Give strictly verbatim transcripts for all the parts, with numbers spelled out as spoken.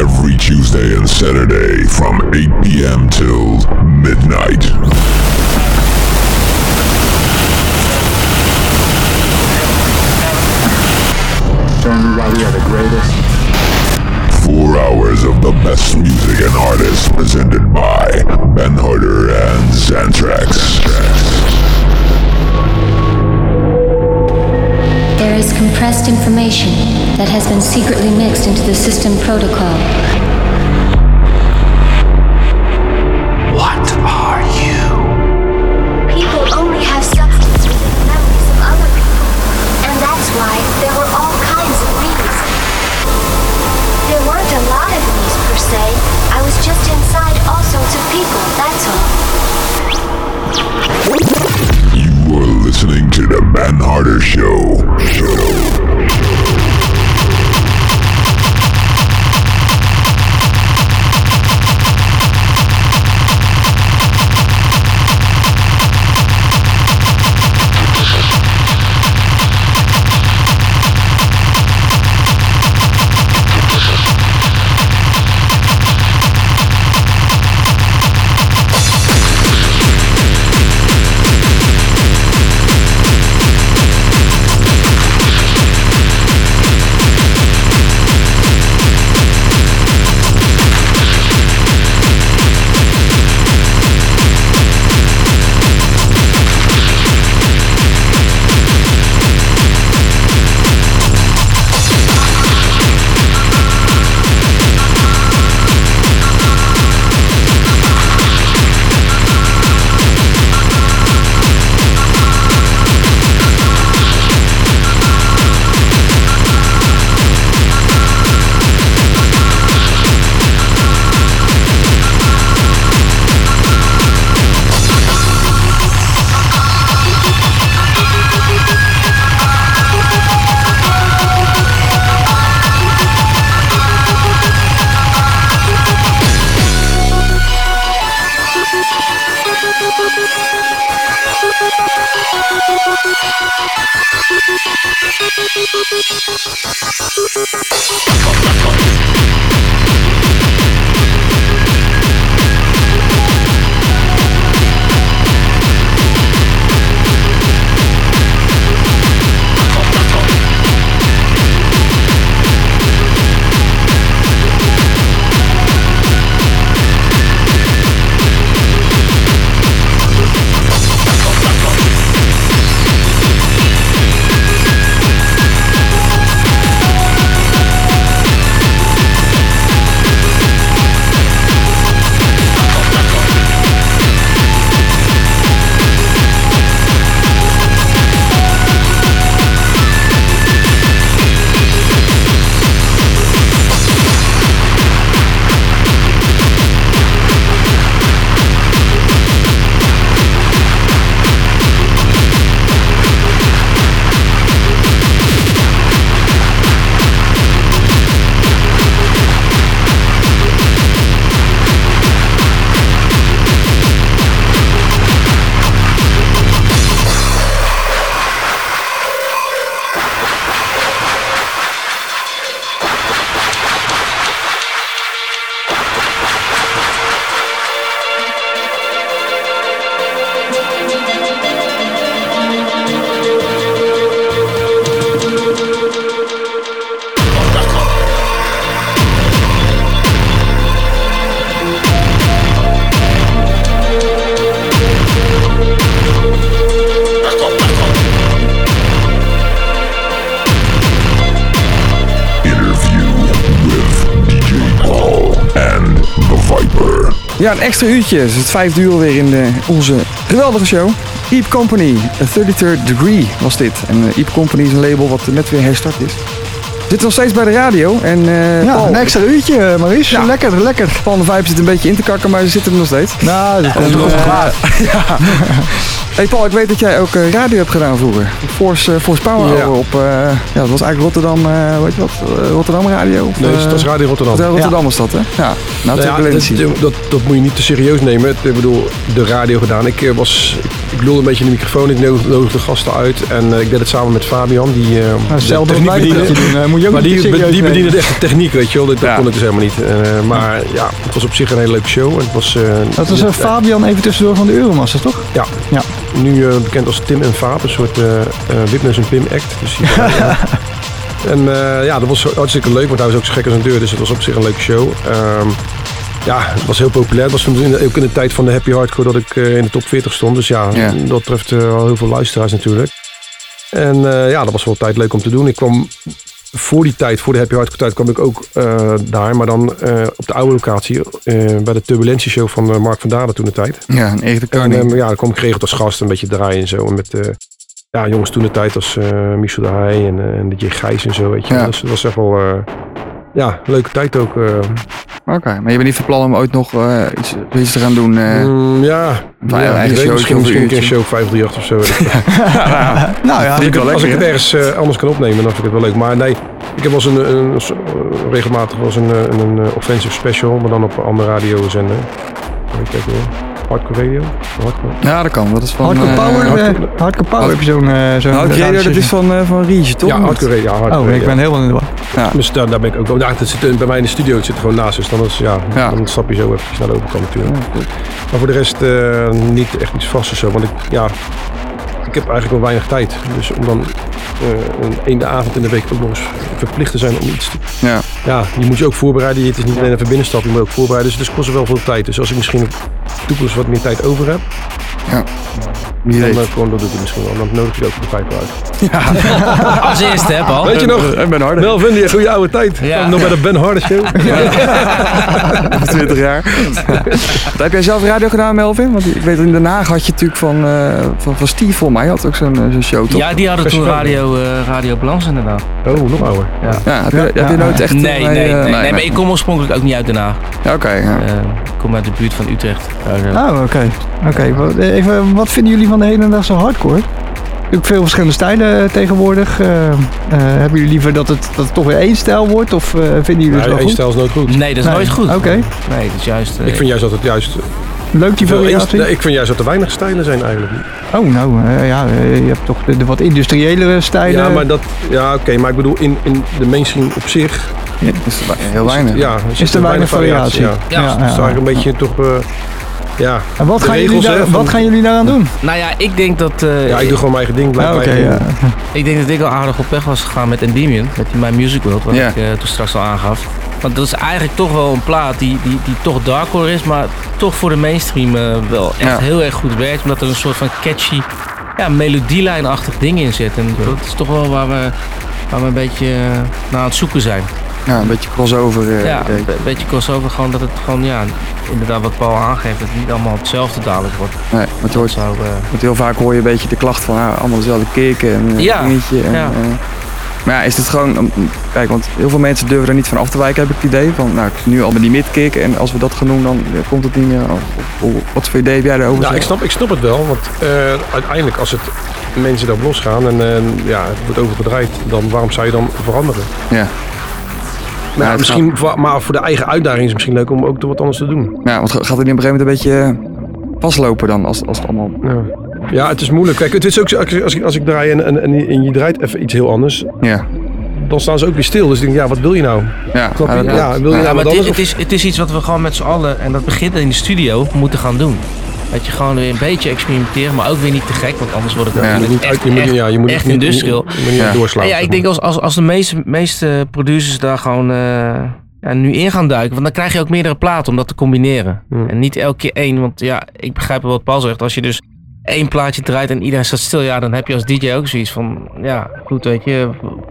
every Tuesday and Saturday from eight p.m. till midnight. Show everybody you're the greatest. Four hours of the best music and artists presented by Ben Harder and Xantrax. There is compressed information that has been secretly mixed into the system protocol. What are you? People only have substance within memories of other people, and that's why there were all kinds of me's. There weren't a lot of me's per se. I was just inside all sorts of people, that's all. You are listening to the Ben Harder Show. Show. Ja, een extra uurtje. Het is het vijfde uur weer in de, onze geweldige show. Eep Company, A thirty-third Degree was dit. En uh, Eep Company is een label wat net weer herstart is. We zitten nog steeds bij de radio. En, uh, ja, Paul, een extra uurtje, Maurice. Ja. Lekker, lekker. Paul de Vibe zit een beetje in te kakken, maar ze zitten er nog steeds. Nou, dat komt en, toch uh, klaar. Ja. Hey Paul, ik weet dat jij ook uh, radio hebt gedaan vroeger. Force, uh, Force Power ja. op, uh, ja, dat was eigenlijk Rotterdam, uh, weet je wat, uh, Rotterdam Radio? Of, nee, uh, dat is Radio Rotterdam. Rotterdam ja. was dat, hè? Ja, nou, nou ja, dat, dat, dat moet je niet te serieus nemen. Ik bedoel, de radio gedaan. Ik was, ik lulde een beetje in de microfoon, ik nodigde de gasten uit en uh, ik deed het samen met Fabian. Die uh, nou, de techniek bediende. Uh, moet je ook maar die, be, die bediende echt de techniek, weet je wel. Dat ja. kon ik dus helemaal niet. Uh, maar ja, het was op zich een hele leuke show. Het was, uh, dat was uh, Fabian even tussendoor van de Euromasters, toch? Ja. ja. Nu uh, bekend als Tim en Faap, een soort uh, uh, Witness en Pim act. Dus die, uh, ja. En uh, ja, dat was hartstikke leuk, want hij was ook zo gek als een deur. Dus het was op zich een leuke show. Um, Ja, het was heel populair. Het was in de, ook in de tijd van de Happy Hardcore dat ik uh, in de top veertig stond. Dus ja, ja. dat treft uh, al heel veel luisteraars natuurlijk. En uh, ja, dat was wel tijd leuk om te doen. Ik kwam voor die tijd, voor de Happy Hardcore tijd, kwam ik ook uh, daar. Maar dan uh, op de oude locatie, uh, bij de Turbulentie Show van uh, Mark van Dalen toen de tijd. Ja, een echte koning. En, uh, ja, dan kwam ik geregeld als gast, een beetje draaien en zo. En met uh, ja, jongens toen de tijd als uh, Michel de Heij en, uh, en de J. Gijs en zo, weet je. Ja. Dus dat was echt wel, uh, ja, leuke tijd ook. Uh, Oké, okay, maar je bent niet van plan om ooit nog uh, iets, iets te gaan doen? Uh, mm, ja, ja, ja eigen weet, show, misschien, misschien een keer show vijf drie acht of zo. ja, nou ja, als ik, het, als ik het ergens uh, anders kan opnemen, dan vind ik het wel leuk. Maar nee, ik heb wel eens een, een, een, regelmatig wel eens een, een, een offensive special, maar dan op andere radiozender. Weet je weer? Hardcore Radio? Hardcore. Ja, dat kan. Dat is van... Hardcore Power, uh, hardcore, hardcore Power heb je zo'n... Uh, zo'n Hardcore Radio, dat is van, uh, van Riege, toch? Ja, Hardcore Radio. Ja, hardcore oh, radio. ik ben helemaal in de war. Ja. Dus daar, daar ben ik ook wel. Ja, het zit bij mij in de studio, het zit er gewoon naast. Dus dan, is, ja, ja. dan stap je zo even naar de overkant natuurlijk. Ja, maar voor de rest uh, niet echt iets vast of zo. Want ik, ja, ik heb eigenlijk wel weinig tijd. Dus om dan uh, een ene avond in de week ook nog eens verplicht te zijn om iets te... Ja. Ja, je moet je ook voorbereiden. Het is niet alleen even binnenstappen, je moet ook voorbereiden. Dus het kost wel veel tijd. Dus als ik misschien in de toekomst wat meer tijd over heb... Ja. Dan, uh, gewoon, dat doe ik misschien wel. Dan nodig je ook de vijf uit. Ja. Als eerste, hè, Paul? Weet je nog? En Ben Harder. Melvin, die goede oude tijd. Ja. Nog bij de Ben Harder show. Ja. twintig jaar. Wat heb jij zelf radio gedaan, Melvin? Want ik weet in Den Haag had je natuurlijk van, uh, van, van Steve, volgens mij, had ook zo'n uh, zo'n show, toch? Ja, die hadden toen radio, uh, radio Balans inderdaad. Oh, nog ouder. Ja. Ja, heb, je, ja. heb je nooit echt... Nee, bij, nee, uh, nee, nee, nee, maar ik kom oorspronkelijk ook niet uit Den Haag. Ja, oké. Okay, ja. uh, ik kom uit de buurt van Utrecht. Oh, oké. Okay. Oké, okay. Even, wat vinden jullie van de hedendaagse hardcore? Natuurlijk veel verschillende stijlen tegenwoordig. Uh, uh, hebben jullie liever dat het, dat het toch weer één stijl wordt? Of uh, vinden jullie nee, het wel één goed? stijl is nooit goed. Nee, dat is nee. nooit goed. Oké. Okay. Nee, dat is juist... Uh, ik vind juist dat het juist... Leuk die variatie? Nee, ik vind juist dat er weinig stijlen zijn eigenlijk. Oh, nou, uh, ja, uh, je hebt toch de, de wat industriëlere stijlen. Ja, maar dat... Ja, oké, okay, maar ik bedoel, in, in de mainstream op zich... Ja, is er heel weinig. Ja, is, is er weinig variatie. variatie. Ja, ja, ja, ja, ja. Het is eigenlijk een beetje toch... Uh, Ja, en wat, gaan jullie, daar, hè, van... wat gaan jullie daaraan doen? Nou ja, ik denk dat... Uh, ja, ik doe gewoon mijn eigen ding. Blijf ah, okay, ja. Ik denk dat ik al aardig op weg was gegaan met Endymion. Met die My Music World, wat yeah. ik uh, toen straks al aangaf. Want dat is eigenlijk toch wel een plaat die, die, die toch darkcore is, maar toch voor de mainstream uh, wel echt ja. heel erg goed werkt. Omdat er een soort van catchy, ja, melodielijnachtig ding in zit. En ja. dat is toch wel waar we, waar we een beetje uh, naar aan het zoeken zijn. Ja, een beetje crossover. Uh, ja, een be- beetje crossover. Gewoon dat het gewoon, ja, inderdaad wat Paul aangeeft, dat het niet allemaal hetzelfde dadelijk wordt. Nee, want je hoort, zou, uh... want heel vaak hoor je een beetje de klacht van, ah, allemaal dezelfde kicken en uh, ja, dingetje. En, ja. Uh, maar ja, is het gewoon, um, kijk, want heel veel mensen durven er niet van af te wijken, heb ik het idee. Van, nou, nu al met die midkick en als we dat gaan doen, dan uh, komt het niet meer. Of, of, wat voor idee heb jij daarover? Ja, ik snap, ik snap het wel, want uh, uiteindelijk als het mensen daarop losgaan en uh, ja, het wordt overgedraaid, dan waarom zou je dan veranderen? Ja. Nou, ja, misschien, gaat... maar voor de eigen uitdaging is het misschien leuk om ook wat anders te doen. Ja, want gaat het niet op een gegeven moment een beetje vastlopen dan, als, als het allemaal... Ja. ja, het is moeilijk. Kijk, het is ook zo, als ik, als ik draai en, en, en je draait even iets heel anders, ja. dan staan ze ook weer stil. Dus ik denk, ja, wat wil je nou? Ja, Snap je? Ja, ja, wil je ja, nou maar wat het, is, anders? het, is, het is iets wat we gewoon met z'n allen, en dat begint in de studio, moeten gaan doen. Dat je gewoon weer een beetje experimenteren, maar ook weer niet te gek, want anders wordt het ja, natuurlijk niet echt, uit, je moet, echt, ja, je moet echt niet, industrial. Je moet niet ja. doorslaan. Ja, ik denk als, als, als de meeste, meeste producers daar gewoon uh, ja, nu in gaan duiken, want dan krijg je ook meerdere platen om dat te combineren. Hmm. En niet elke keer één, want ja, ik begrijp wel wat Paul zegt, als je dus één plaatje draait en iedereen staat stil, ja, dan heb je als D J ook zoiets van, ja, goed, weet je,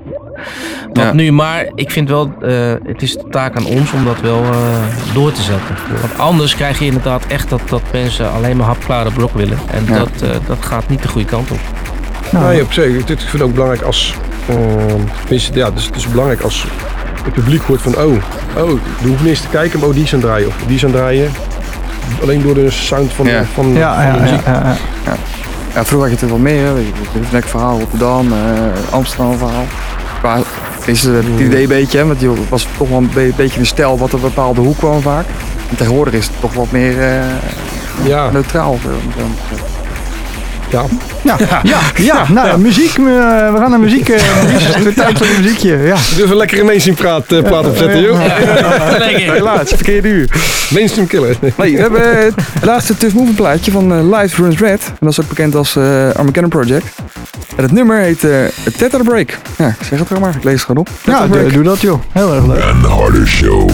wat ja. nu, maar ik vind wel, uh, het is de taak aan ons om dat wel uh, door te zetten. Want anders krijg je inderdaad echt dat, dat mensen alleen maar hapklare blok willen. En ja. dat, uh, dat gaat niet de goede kant op. Nou, nee, op zich. Ik vind het ook belangrijk als, uh, ja, het is, het is belangrijk als het publiek hoort van, oh, oh, we hoeven niet eens te kijken, maar oh, die is aan het draaien. Of die is aan het draaien. Alleen door de sound van, ja. van, ja, van ja, de muziek. Ja, ja, ja. Ja. Ja, vroeger had je het wat meer, het Vnek verhaal, Rotterdam, uh, Amsterdam verhaal. Maar is uh, het idee een beetje, hè, want die was toch wel een be- beetje een stijl wat er een bepaalde hoek kwam vaak. En tegenwoordig is het toch wat meer uh, ja. neutraal. Ja. Ja, ja, ja. Nou, ja. muziek. Uh, we gaan naar muziek. Uh, het is weer tijd voor een muziekje. Ja. Doe even lekker een mainstream praat, uh, plaat opzetten, joh. Helaas, verkeerde uur. Mainstream killer. Nee, we hebben het laatste Tough Moving plaatje van uh, Life Runs Red. En dat is ook bekend als uh, Armageddon Project. En het nummer heet uh, Tetra Break. Ja, ik zeg het gewoon maar. Ik lees het gewoon op. Ja, doe, doe dat joh. Heel erg leuk. Ben Harder Show.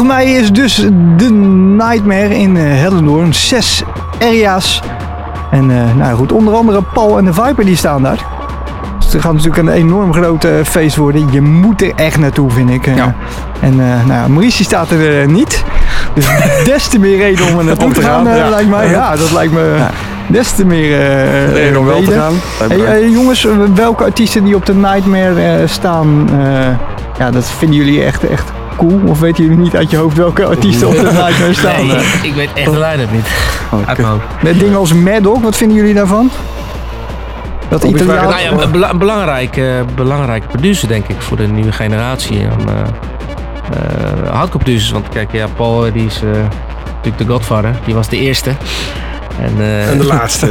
mei is dus The Nightmare in uh, Hellendoorn. Zes area's. En uh, nou goed, onder andere Paul en de Viper die staan daar. Dus het gaat natuurlijk een enorm groot uh, feest worden. Je moet er echt naartoe, vind ik. Uh, Ja. En uh, nou, Mauricie staat er uh, niet. Dus des te meer reden om er naartoe Om te te gaan, gaan, uh, ja. lijkt mij. Ja, dat lijkt me Ja. des te meer uh, Reden om wel te reden. gaan. Hey, uh, jongens, welke artiesten die op de Nightmare uh, staan, uh, ja, dat vinden jullie echt, echt cool? Of weten jullie niet uit je hoofd welke artiesten op de Nightmare staan? Nee, Uh, ik, ik weet echt de line-up niet. Oh, Uit mijn hoofd. met dingen als Mad Dog, wat vinden jullie daarvan? Dat Op die Italiaan... vraag- Nou ja, een bela- een belangrijke, belangrijke producer denk ik voor de nieuwe generatie. En, uh, uh, hardcore producers, want kijk, ja, Paul uh, die is uh, natuurlijk de Godfather. Die was de eerste. En, uh, En de laatste.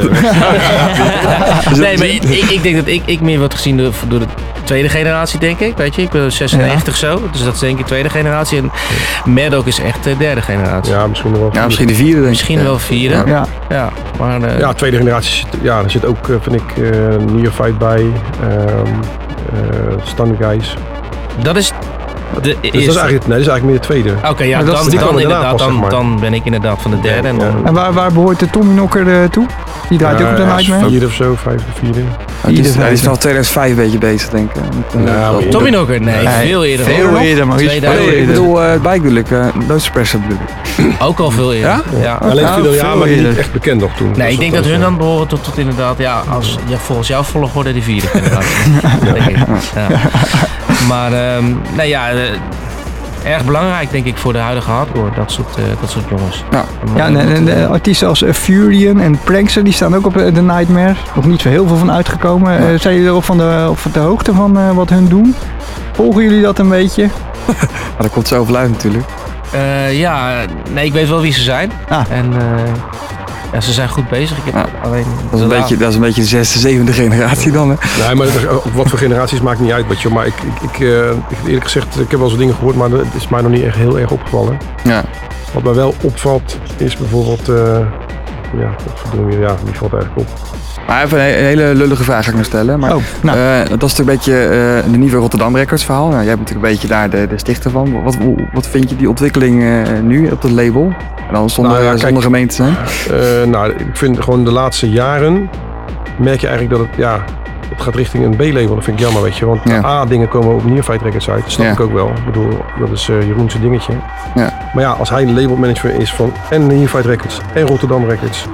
nee, maar ik, ik, ik denk dat ik, ik meer word gezien door, door de tweede generatie, denk ik. Weet je, ik ben zesennegentig zo, dus dat is denk ik de tweede generatie. En Mad Dog is echt de derde generatie. Ja, misschien nog wel. Ja, misschien de vierde denk ik. Misschien wel vierde. Ja, Ja, ja maar uh, Ja, tweede generatie. zit- Ja, er zit ook, eh, vind ik, uh, Neophyte bij. ehm uh, Stun Guys. dat is de Dus dat is eerste. eigenlijk, nee, dat is eigenlijk meer de tweede. Oké, ja, Maar dat is- dan, die dan, komen daarna inderdaad, pas, zeg dan, maar. dan ben ik inderdaad van de derde. En dan, Ja. en waar, waar behoort de Tommy Knocker uh, toe? Die draait ook op de Ja, Nightmare? Vierde of zo, vijfde, vierde. Ja, die is, hij is vanaf tweeduizend vijf een beetje bezig, denk ik. Met, uh, Nou, dat- in- Tommy Knocker? Nee, Nee, veel eerder. veel hoor. eerder, maar iets- tweeduizend. Nee, ik bedoel, uh, bike bedoel ik. Uh, Noise Suppressor bedoel ik. Ook al veel eerder. Ja? Ja? Alleen Ja, veel, ja, veel maar niet eerder. echt bekend nog toen. Nee, ik denk dat hun was, dan behoren tot, tot inderdaad, ja, als, ja, volgens jouw volgorde de vierde generatie. denk ik. Ja. Maar, ehm nee ja, eh, erg belangrijk denk ik voor de huidige hardcore, dat soort, eh, dat soort jongens. Ja. Ja, en, en de artiesten als uh, Furion en Prankster, die staan ook op uh, de Nightmare. Nog niet zo heel veel van uitgekomen. Uh, zijn jullie er ook van de, op de hoogte van uh, wat hun doen? Volgen jullie dat een beetje? Maar dat komt zoveel uit natuurlijk. Eh, ja, nee, ik weet wel wie ze zijn. Ah. En eh, ja, ze zijn goed bezig. Ik heb Ja. alleen Dat is, een de beetje, dat is een beetje de zesde, zevende generatie dan. Hè? Nee, maar dat is- op wat voor generaties maakt niet uit. Weet je, maar ik, ik, ik, eh, ik, eerlijk gezegd, ik heb wel eens dingen gehoord, maar het is mij nog niet echt heel erg opgevallen. Ja. Wat mij wel opvalt, is bijvoorbeeld, uh, ja, wat doen we, ja, die valt eigenlijk op. Maar even een, he- een hele lullige vraag ga ik nog stellen. Maar, Oh, nou. eh, dat is natuurlijk een beetje uh, de nieuwe Rotterdam Records verhaal. Nou, jij bent natuurlijk een beetje daar de, de stichter van. Wat, hoe- wat vind je die ontwikkeling uh, nu op het label? En dan zonder, Nou ja, kijk. zonder gemeente zijn. Uh, nou, ik vind gewoon de laatste jaren merk je eigenlijk dat het, ja, het gaat richting een B-label. Dat vind ik jammer, weet je. Want Ja. de A-dingen komen op Neophyte Records uit. Dat snap Ja. ik ook wel. Ik bedoel, dat is uh, Jeroen zijn dingetje. Ja. Maar ja, als hij de labelmanager is van en Neophyte Records en Rotterdam Records.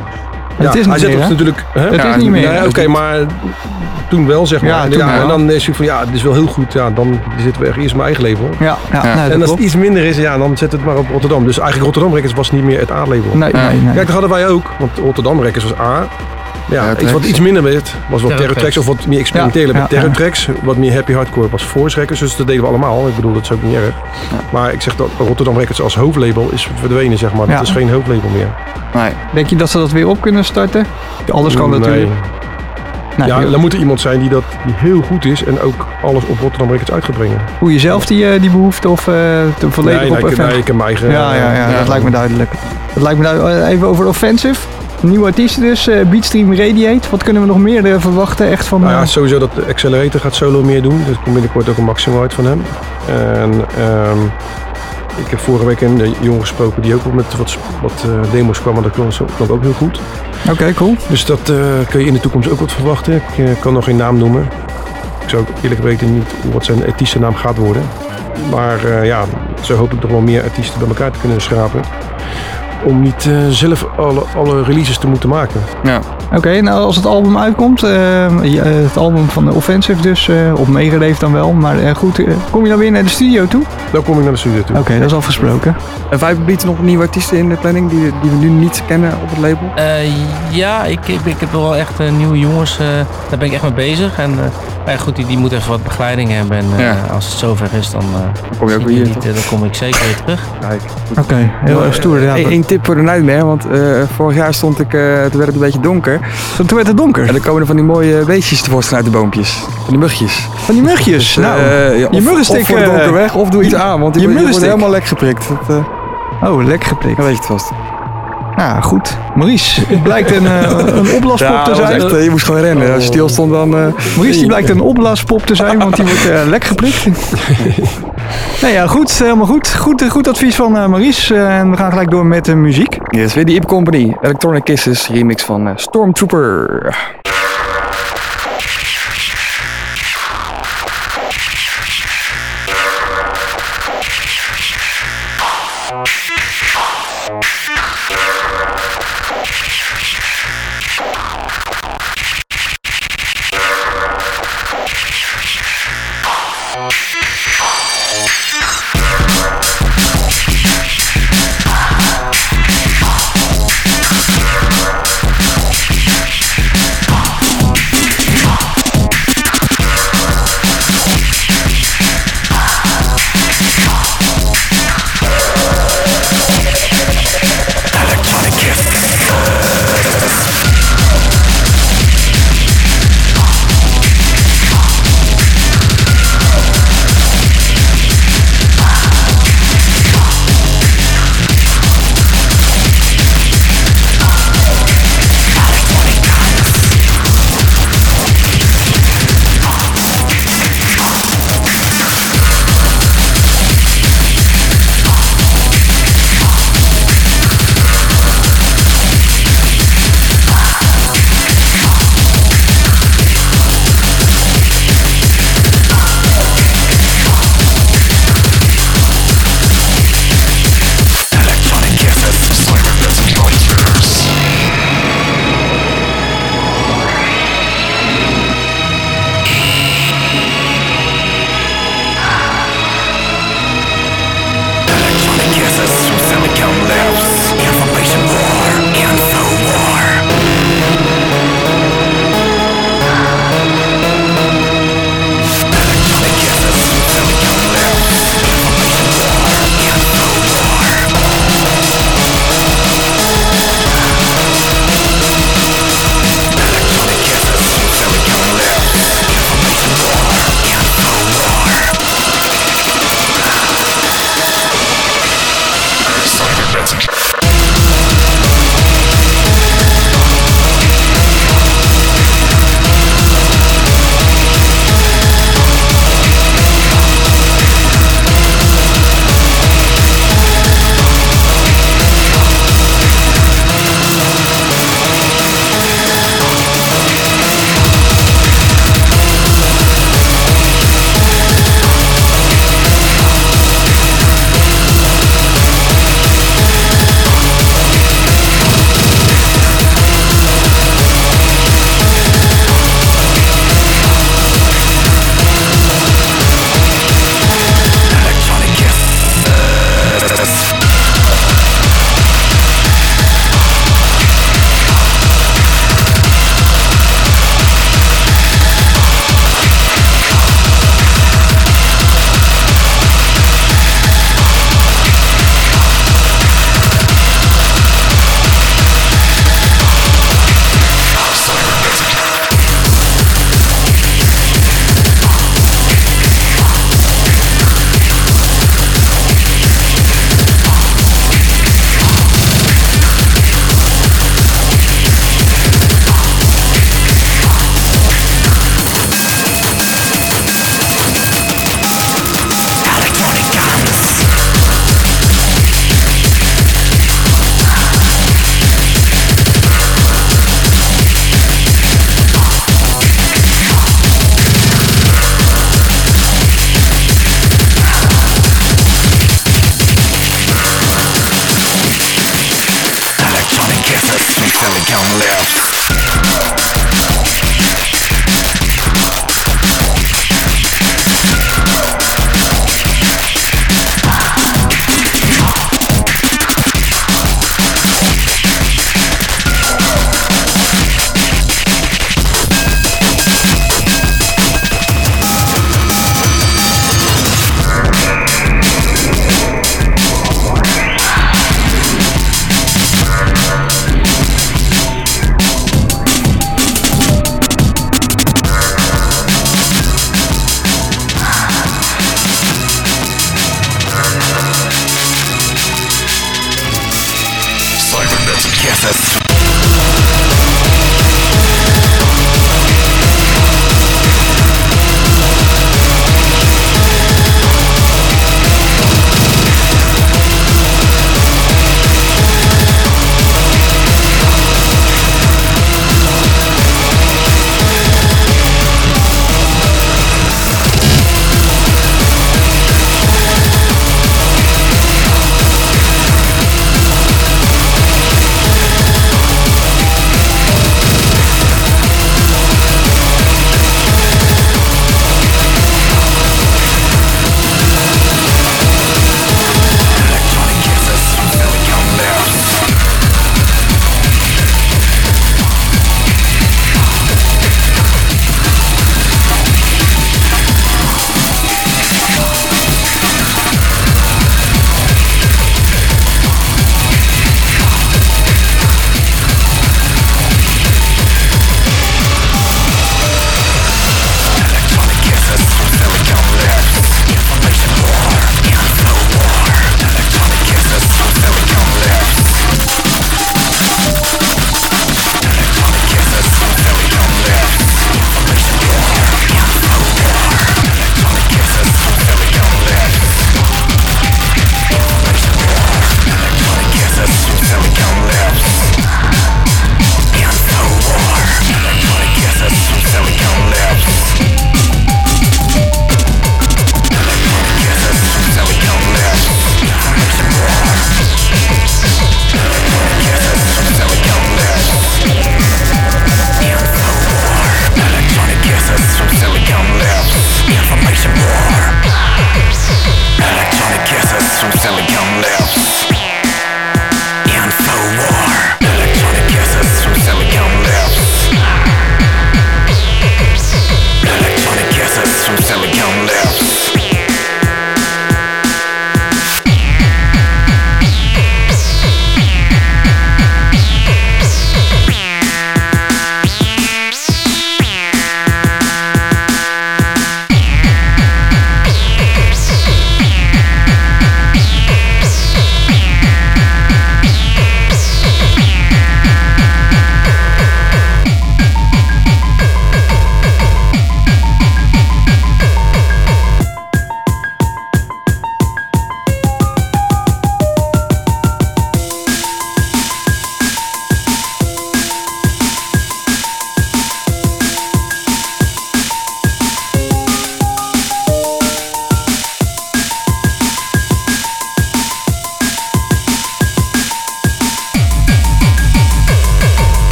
Het ja, is hij niet zet meer, ons hè? natuurlijk. Hè? Het Ja, is niet meer. Nee, oké, hè? maar toen wel, zeg maar. Ja, En toen ja, wel. en dan is hij van, ja, dit is wel heel goed. Ja, dan zitten we echt eerst mijn eigen label. Ja, ja, Ja. nee, dat En als klopt. het iets minder is, ja, dan zet het maar op Rotterdam. Dus eigenlijk Rotterdam Records was niet meer het A-label. Nee, Ja. nee, nee. Kijk, dat hadden wij ook. Want Rotterdam Records was A. Ja, Terror iets wat Tracks. iets minder werd, was wat Terror Terror Tracks of wat meer experimentele Ja, met ja, Terror ja. Tracks. Wat meer happy hardcore was Force Records. Dus dat deden we allemaal. Ik bedoel, dat is ook niet erg. Maar ik zeg dat Rotterdam Records als hoofdlabel is verdwenen, zeg maar. Ja. Dat is geen hoofdlabel meer. Nee. Denk je dat ze dat weer op kunnen starten? Alles kan Nee. natuurlijk. Nee, Ja, joh. dan moet er iemand zijn die, dat, die heel goed is en ook alles op Rotterdam Records uit gaat brengen. Voel je zelf die, eh, die behoefte of uh, te volledig Nee, op nee, ik, offensive? nee, ik heb mijn eigen... Ja, ja, ja, Ja. dat lijkt me duidelijk. Dat lijkt me duidelijk. Even over Offensive. Nieuwe artiesten dus, uh, Beatstream Radiate. Wat kunnen we nog meer uh, verwachten? Echt van, Nou ja, uh, sowieso dat de Accelerator gaat solo meer doen. Dus er komt binnenkort ook een Maximo uit van hem. En ehm, ik heb vorige week een jongen gesproken die ook wel met wat, wat uh, demo's kwam. En dat klonk, klonk ook heel goed. Oké, okay, cool. Dus dat uh, kun je in de toekomst ook wat verwachten. Ik uh, kan nog geen naam noemen. Ik zou ook eerlijk weten niet wat zijn artiestennaam gaat worden. Maar uh, ja, zo hoop ik toch wel meer artiesten bij elkaar te kunnen schrapen. Om niet uh, zelf alle, alle releases te moeten maken. Ja. Oké, okay, nou als het album uitkomt, uh, ja, het album van de Offensive dus, uh, op meegeleefd dan wel. Maar uh, goed, uh, kom je dan weer naar de studio toe? Dan kom ik naar de studio toe. Oké, okay, dat is afgesproken. En Viper Beats nog nieuwe artiesten in de planning die, die we nu niet kennen op het label? Uh, ja, ik, ik, ik heb wel echt uh, nieuwe jongens, uh, daar ben ik echt mee bezig. En uh, ja, goed, die, die moeten even wat begeleiding hebben. En uh, Ja. als het zover is, dan, uh, Dan kom je ook weer hier. niet, uh, dan kom ik zeker weer terug. Kijk. Oké, okay, heel erg stoer. Ja, Eén tip voor de Nightmare, want uh, vorig jaar stond ik, uh, toen werd het een beetje donker. Toen werd het donker. En dan komen er van die mooie beestjes tevoorschijn uit de boompjes. Van die mugjes. Van die mugjes. Dus, nou, uh, ja, je muggenstick. Of voor de donker weg, of doe iets aan, want die, je die wordt muggenstick. helemaal lek geprikt. Dat, uh, oh, lek geprikt. dan weet je het vast. Nou, goed. Maurice, het blijkt een, uh, een opblaspop Ja, te dat was zijn. echt, uh, je moest gewoon rennen. Als je stil stond dan... Uh, Maurice die blijkt een opblaspop te zijn, want die wordt uh, lek geprikt. Nou ja, goed. Helemaal goed. Goed, goed advies van uh, Maurice. Uh, en we gaan gelijk door met de muziek. Dit is weer de Ipe Company. Electronic Kisses remix van uh, Stormtrooper. F F.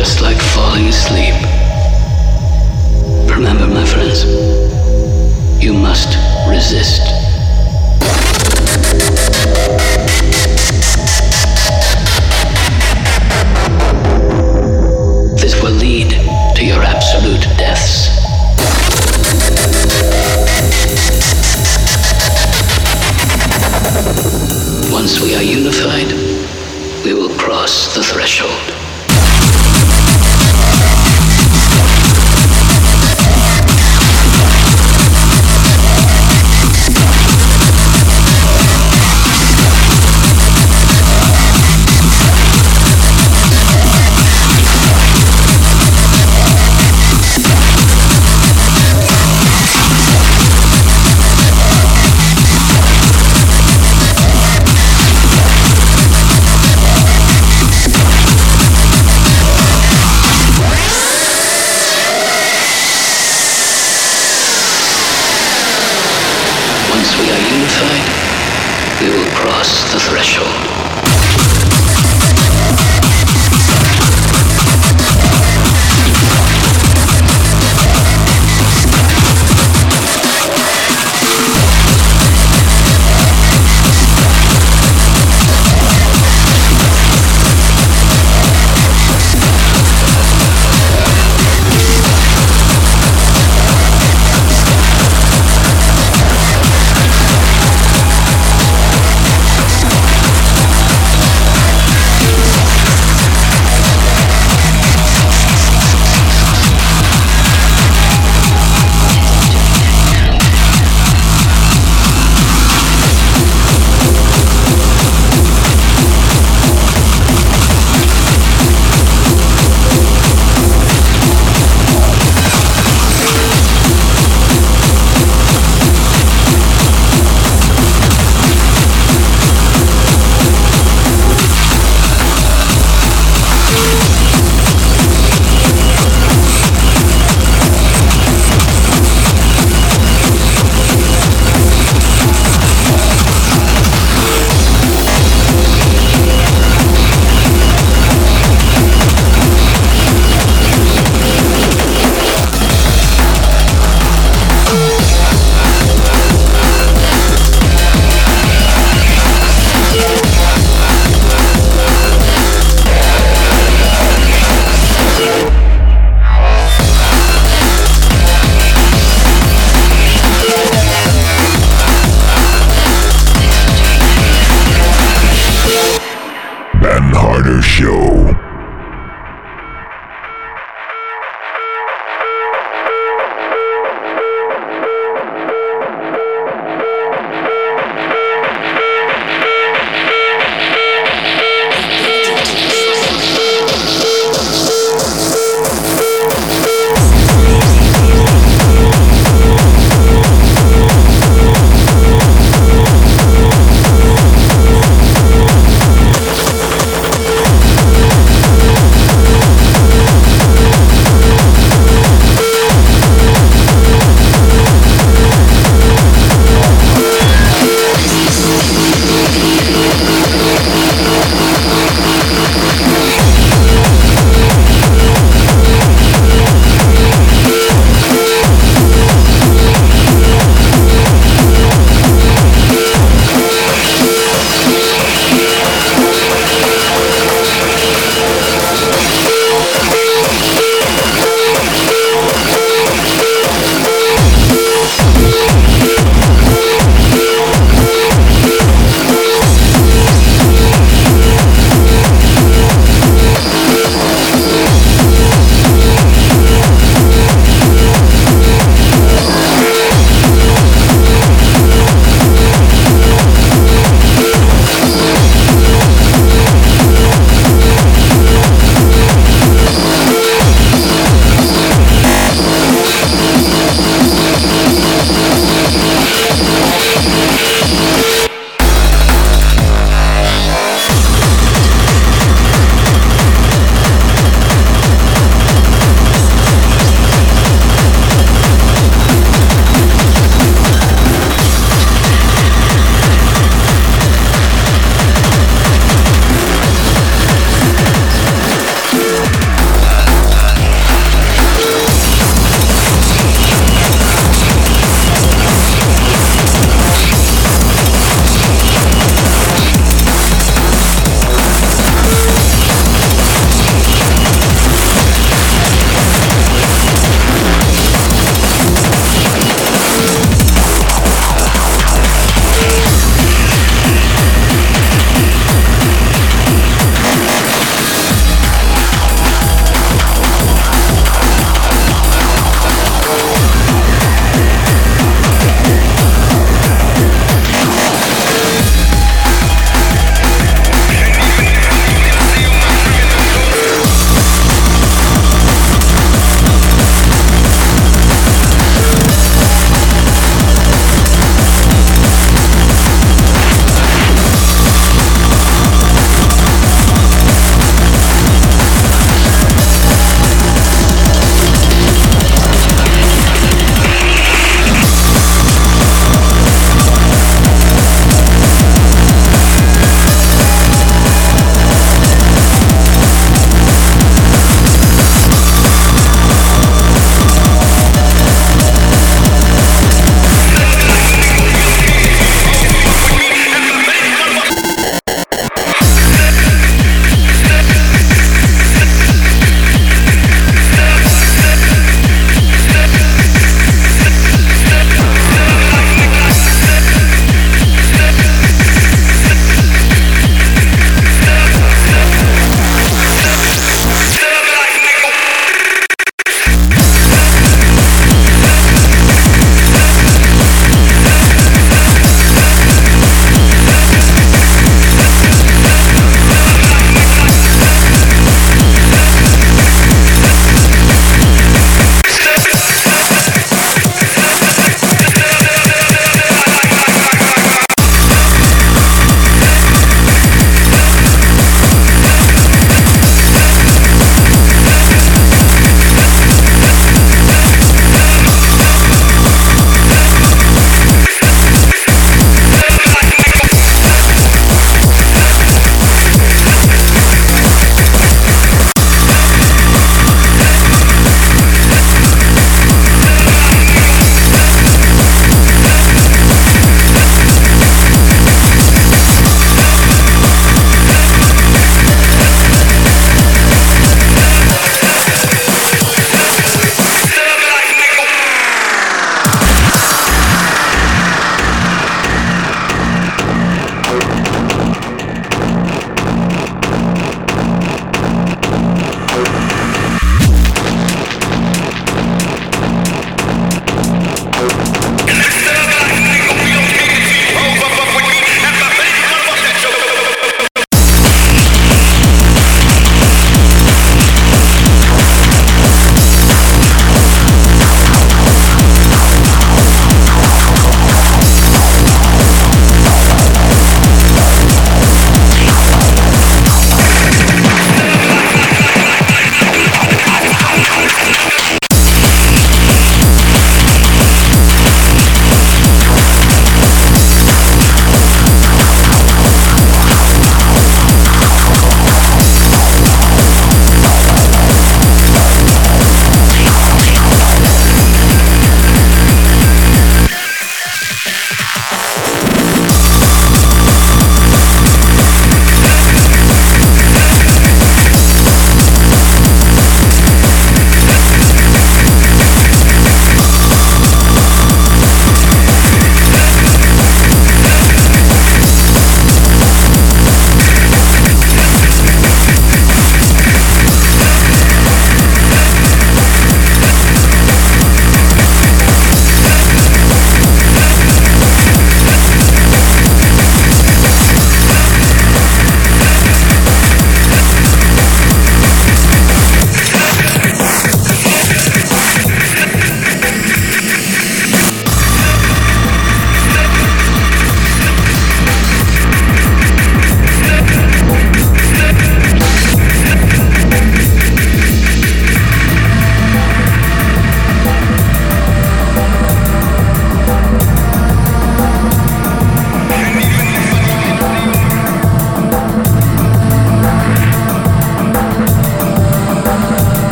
just like falling asleep. Remember, my friends, you must resist. This will lead to your absolute deaths. Once we are unified, we will cross the threshold.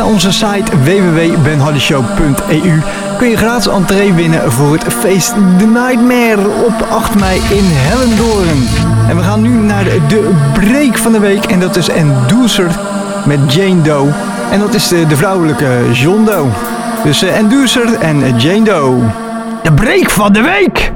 onze site w w w punt ben harder show punt e u kun je gratis entree winnen voor het feest The Nightmare op acht mei in Hellendoorn. En we gaan nu naar de break van de week en dat is Enducer met Jane Doe. En dat is de, de vrouwelijke John Doe. Dus uh, Enducer en Jane Doe. De break van de week!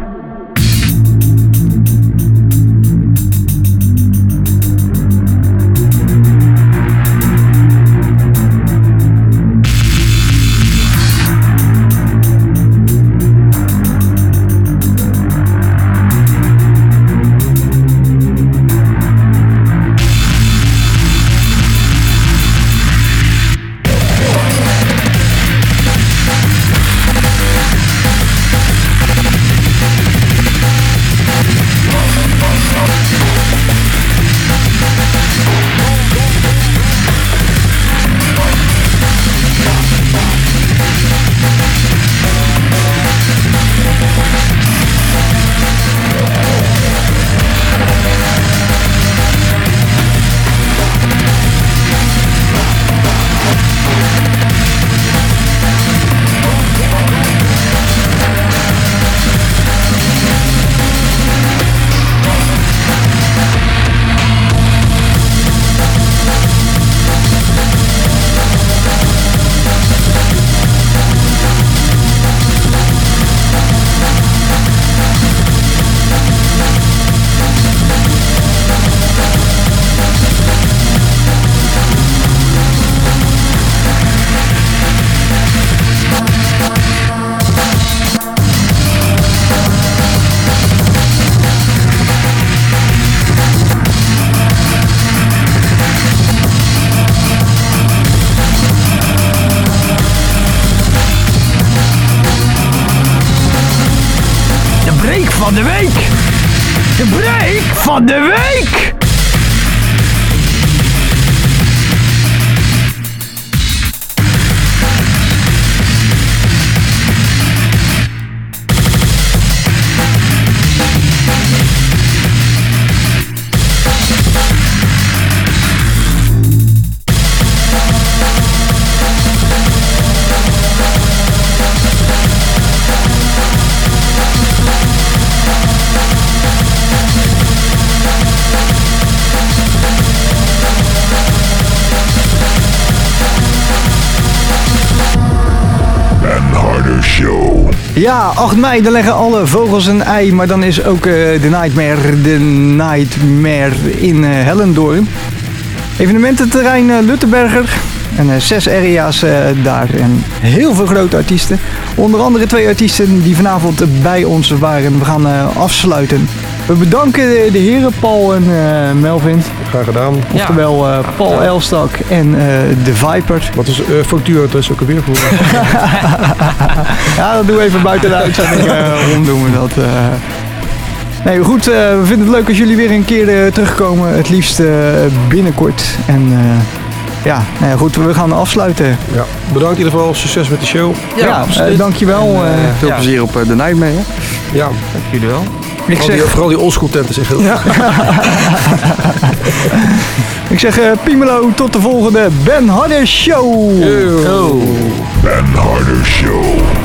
Van de week! De break van de week! Ja, acht mei, dan leggen alle vogels een ei, maar dan is ook uh, de Nightmare, de Nightmare in uh, Hellendoorn. Evenemententerrein uh, Luttenberger en uh, zes area's uh, daar en heel veel grote artiesten. Onder andere twee artiesten die vanavond bij ons waren. We gaan uh, afsluiten. We bedanken de, de heren Paul en uh, Melvin. Graag gedaan. Oftewel uh, Paul Elstak en uh, de Viper. Wat is uh, factuur? Dat is ook alweer voor. Ja, dat doen we even buiten de uitzending uh, om doen we dat. Uh. Nee, goed. Uh, we vinden het leuk als jullie weer een keer uh, terugkomen. Het liefst uh, binnenkort. En uh, ja, nou ja, goed. We gaan afsluiten. Ja, bedankt in ieder geval. Succes met de show. Ja, ja uh, dankjewel. En, uh, veel ja. plezier op uh, de Nightmare. Hè? Ja, dank jullie wel. Ik vooral, zeg... die, vooral die oldschool tent is echt heel ja. Ik zeg uh, Piemelo, tot de volgende Ben Harder Show. Yo. Ben Harder Show.